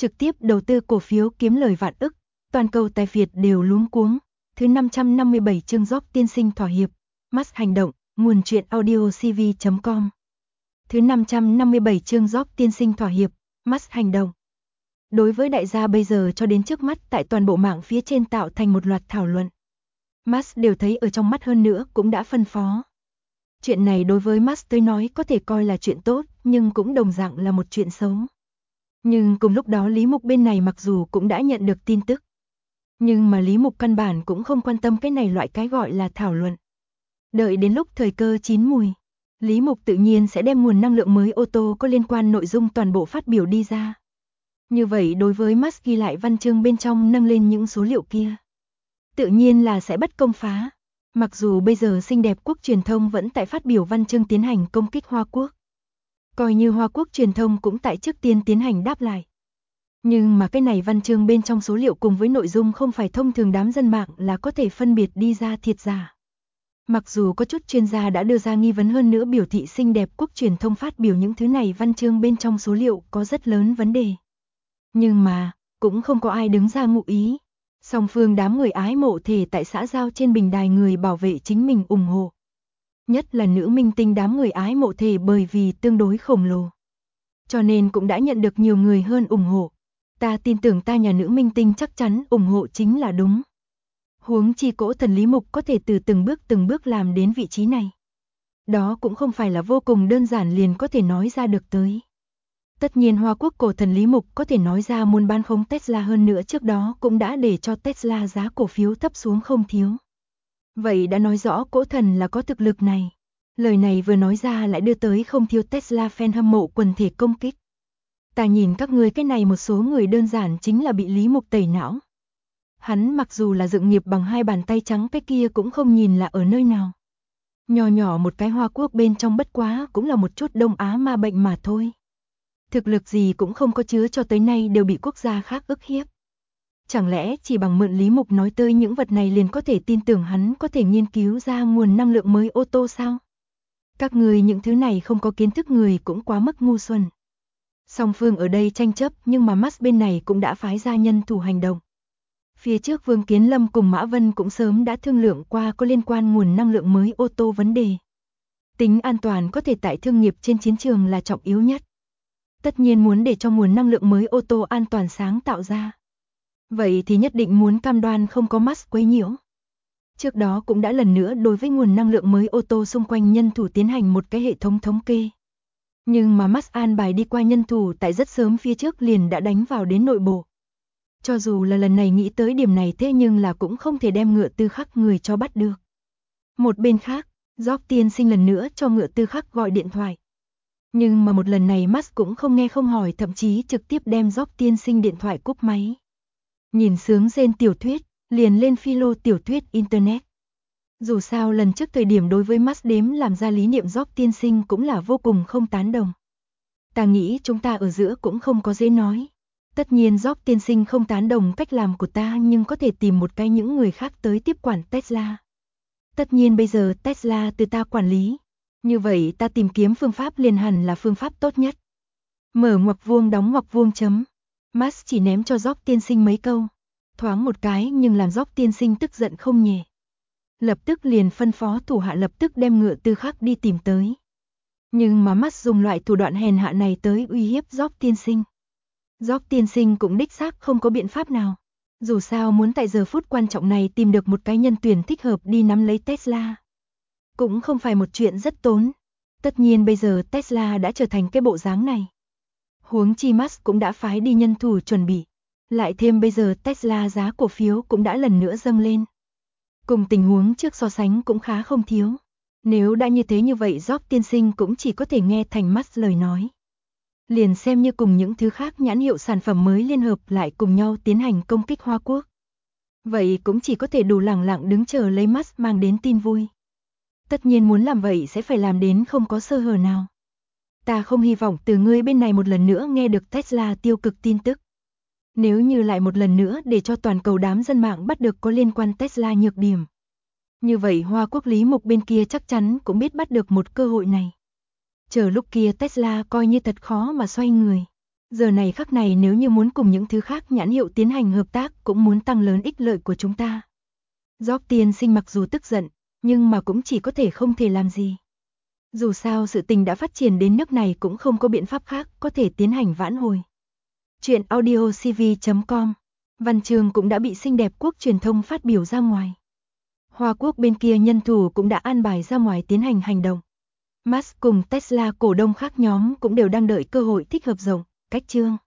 trực tiếp đầu tư cổ phiếu kiếm lời vạn ức, toàn cầu tài phiệt đều luống cuống. Thứ 557 chương Job tiên sinh thỏa hiệp, Musk hành động, nguồn truyện audio cv.com. Thứ 557 chương Job tiên sinh thỏa hiệp, Musk hành động. Đối với đại gia bây giờ cho đến trước mắt tại toàn bộ mạng phía trên tạo thành một loạt thảo luận. Musk đều thấy ở trong mắt hơn nữa cũng đã phân phó. Chuyện này đối với Musk tới nói có thể coi là chuyện tốt, nhưng cũng đồng dạng là một chuyện xấu. Nhưng cùng lúc đó Lý Mục bên này mặc dù cũng đã nhận được tin tức. Nhưng mà Lý Mục căn bản cũng không quan tâm cái này loại cái gọi là thảo luận. Đợi đến lúc thời cơ chín mùi, Lý Mục tự nhiên sẽ đem nguồn năng lượng mới ô tô có liên quan nội dung toàn bộ phát biểu đi ra. Như vậy đối với Musk ghi lại văn chương bên trong nâng lên những số liệu kia, tự nhiên là sẽ bất công phá. Mặc dù bây giờ xinh đẹp quốc truyền thông vẫn tại phát biểu văn chương tiến hành công kích Hoa Quốc. Coi như Hoa Quốc truyền thông cũng tại trước tiên tiến hành đáp lại. Nhưng mà cái này văn chương bên trong số liệu cùng với nội dung không phải thông thường đám dân mạng là có thể phân biệt đi ra thiệt giả. Mặc dù có chút chuyên gia đã đưa ra nghi vấn hơn nữa biểu thị xinh đẹp quốc truyền thông phát biểu những thứ này văn chương bên trong số liệu có rất lớn vấn đề. Nhưng mà, cũng không có ai đứng ra ngụ ý. Song phương đám người ái mộ thể tại xã giao trên bình đài người bảo vệ chính mình ủng hộ. Nhất là nữ minh tinh đám người ái mộ thể bởi vì tương đối khổng lồ. Cho nên cũng đã nhận được nhiều người hơn ủng hộ. Ta tin tưởng ta nhà nữ minh tinh chắc chắn ủng hộ chính là đúng. Huống chi cỗ thần Lý Mục có thể từ từng bước làm đến vị trí này. Đó cũng không phải là vô cùng đơn giản liền có thể nói ra được tới. Tất nhiên Hoa Quốc cổ thần Lý Mục có thể nói ra muốn bán khống Tesla hơn nữa trước đó cũng đã để cho Tesla giá cổ phiếu thấp xuống không thiếu. Vậy đã nói rõ cỗ thần là có thực lực này. Lời này vừa nói ra lại đưa tới không thiếu Tesla fan hâm mộ quần thể công kích. Ta nhìn các ngươi cái này một số người đơn giản chính là bị Lý Mục tẩy não. Hắn mặc dù là dựng nghiệp bằng hai bàn tay trắng cái kia cũng không nhìn là ở nơi nào. Nhỏ nhỏ một cái Hoa Quốc bên trong bất quá cũng là một chút Đông Á ma bệnh mà thôi. Thực lực gì cũng không có chứa cho tới nay đều bị quốc gia khác ức hiếp. Chẳng lẽ chỉ bằng mượn Lý Mục nói tới những vật này liền có thể tin tưởng hắn có thể nghiên cứu ra nguồn năng lượng mới ô tô sao? Các người những thứ này không có kiến thức người cũng quá mức ngu xuẩn. Song phương ở đây tranh chấp nhưng mà Musk bên này cũng đã phái ra nhân thủ hành động. Phía trước Vương Kiến Lâm cùng Mã Vân cũng sớm đã thương lượng qua có liên quan nguồn năng lượng mới ô tô vấn đề. Tính an toàn có thể tại thương nghiệp trên chiến trường là trọng yếu nhất. Tất nhiên muốn để cho nguồn năng lượng mới ô tô an toàn sáng tạo ra. Vậy thì nhất định muốn cam đoan không có Musk quấy nhiễu. Trước đó cũng đã lần nữa đối với nguồn năng lượng mới ô tô xung quanh nhân thủ tiến hành một cái hệ thống thống kê. Nhưng mà Musk an bài đi qua nhân thủ tại rất sớm phía trước liền đã đánh vào đến nội bộ. Cho dù là lần này nghĩ tới điểm này thế nhưng là cũng không thể đem Ngựa Tư Khắc người cho bắt được. Một bên khác, Job tiên sinh lần nữa cho Ngựa Tư Khắc gọi điện thoại. Nhưng mà một lần này Musk cũng không nghe không hỏi thậm chí trực tiếp đem Job tiên sinh điện thoại cúp máy. Nhìn sướng rên tiểu thuyết, liền lên philo tiểu thuyết Internet. Dù sao lần trước thời điểm đối với Musk đếm làm ra lý niệm Job tiên sinh cũng là vô cùng không tán đồng. Ta nghĩ chúng ta ở giữa cũng không có dễ nói. Tất nhiên Job tiên sinh không tán đồng cách làm của ta nhưng có thể tìm một cái những người khác tới tiếp quản Tesla. Tất nhiên bây giờ Tesla từ ta quản lý. Như vậy ta tìm kiếm phương pháp liền hẳn là phương pháp tốt nhất. Mở ngoặc vuông đóng ngoặc vuông chấm. Musk chỉ ném cho Job tiên sinh mấy câu. Thoáng một cái nhưng làm Job tiên sinh tức giận không nhẹ. Lập tức liền phân phó thủ hạ lập tức đem Ngựa Tư Khắc đi tìm tới. Nhưng mà Musk dùng loại thủ đoạn hèn hạ này tới uy hiếp Job tiên sinh. Job tiên sinh cũng đích xác không có biện pháp nào. Dù sao muốn tại giờ phút quan trọng này tìm được một cái nhân tuyển thích hợp đi nắm lấy Tesla. Cũng không phải một chuyện rất tốn. Tất nhiên bây giờ Tesla đã trở thành cái bộ dáng này. Huống chi Musk cũng đã phái đi nhân thủ chuẩn bị. Lại thêm bây giờ Tesla giá cổ phiếu cũng đã lần nữa dâng lên. Cùng tình huống trước so sánh cũng khá không thiếu. Nếu đã như thế như vậy Job tiên sinh cũng chỉ có thể nghe thành Musk lời nói. Liền xem như cùng những thứ khác nhãn hiệu sản phẩm mới liên hợp lại cùng nhau tiến hành công kích Hoa Quốc. Vậy cũng chỉ có thể đủ lẳng lặng đứng chờ lấy Musk mang đến tin vui. Tất nhiên muốn làm vậy sẽ phải làm đến không có sơ hở nào. Ta không hy vọng từ ngươi bên này một lần nữa nghe được Tesla tiêu cực tin tức. Nếu như lại một lần nữa để cho toàn cầu đám dân mạng bắt được có liên quan Tesla nhược điểm. Như vậy Hoa Quốc Lý Mục bên kia chắc chắn cũng biết bắt được một cơ hội này. Chờ lúc kia Tesla coi như thật khó mà xoay người. Giờ này khắc này nếu như muốn cùng những thứ khác nhãn hiệu tiến hành hợp tác cũng muốn tăng lớn ích lợi của chúng ta. Job tiên sinh mặc dù tức giận, nhưng mà cũng chỉ có thể không thể làm gì. Dù sao sự tình đã phát triển đến nước này cũng không có biện pháp khác có thể tiến hành vãn hồi. Chuyện audiocv.com. Văn chương cũng đã bị xinh đẹp quốc truyền thông phát biểu ra ngoài. Hoa Quốc bên kia nhân thủ cũng đã an bài ra ngoài tiến hành hành động. Musk cùng Tesla cổ đông khác nhóm cũng đều đang đợi cơ hội thích hợp rộng, cách chương.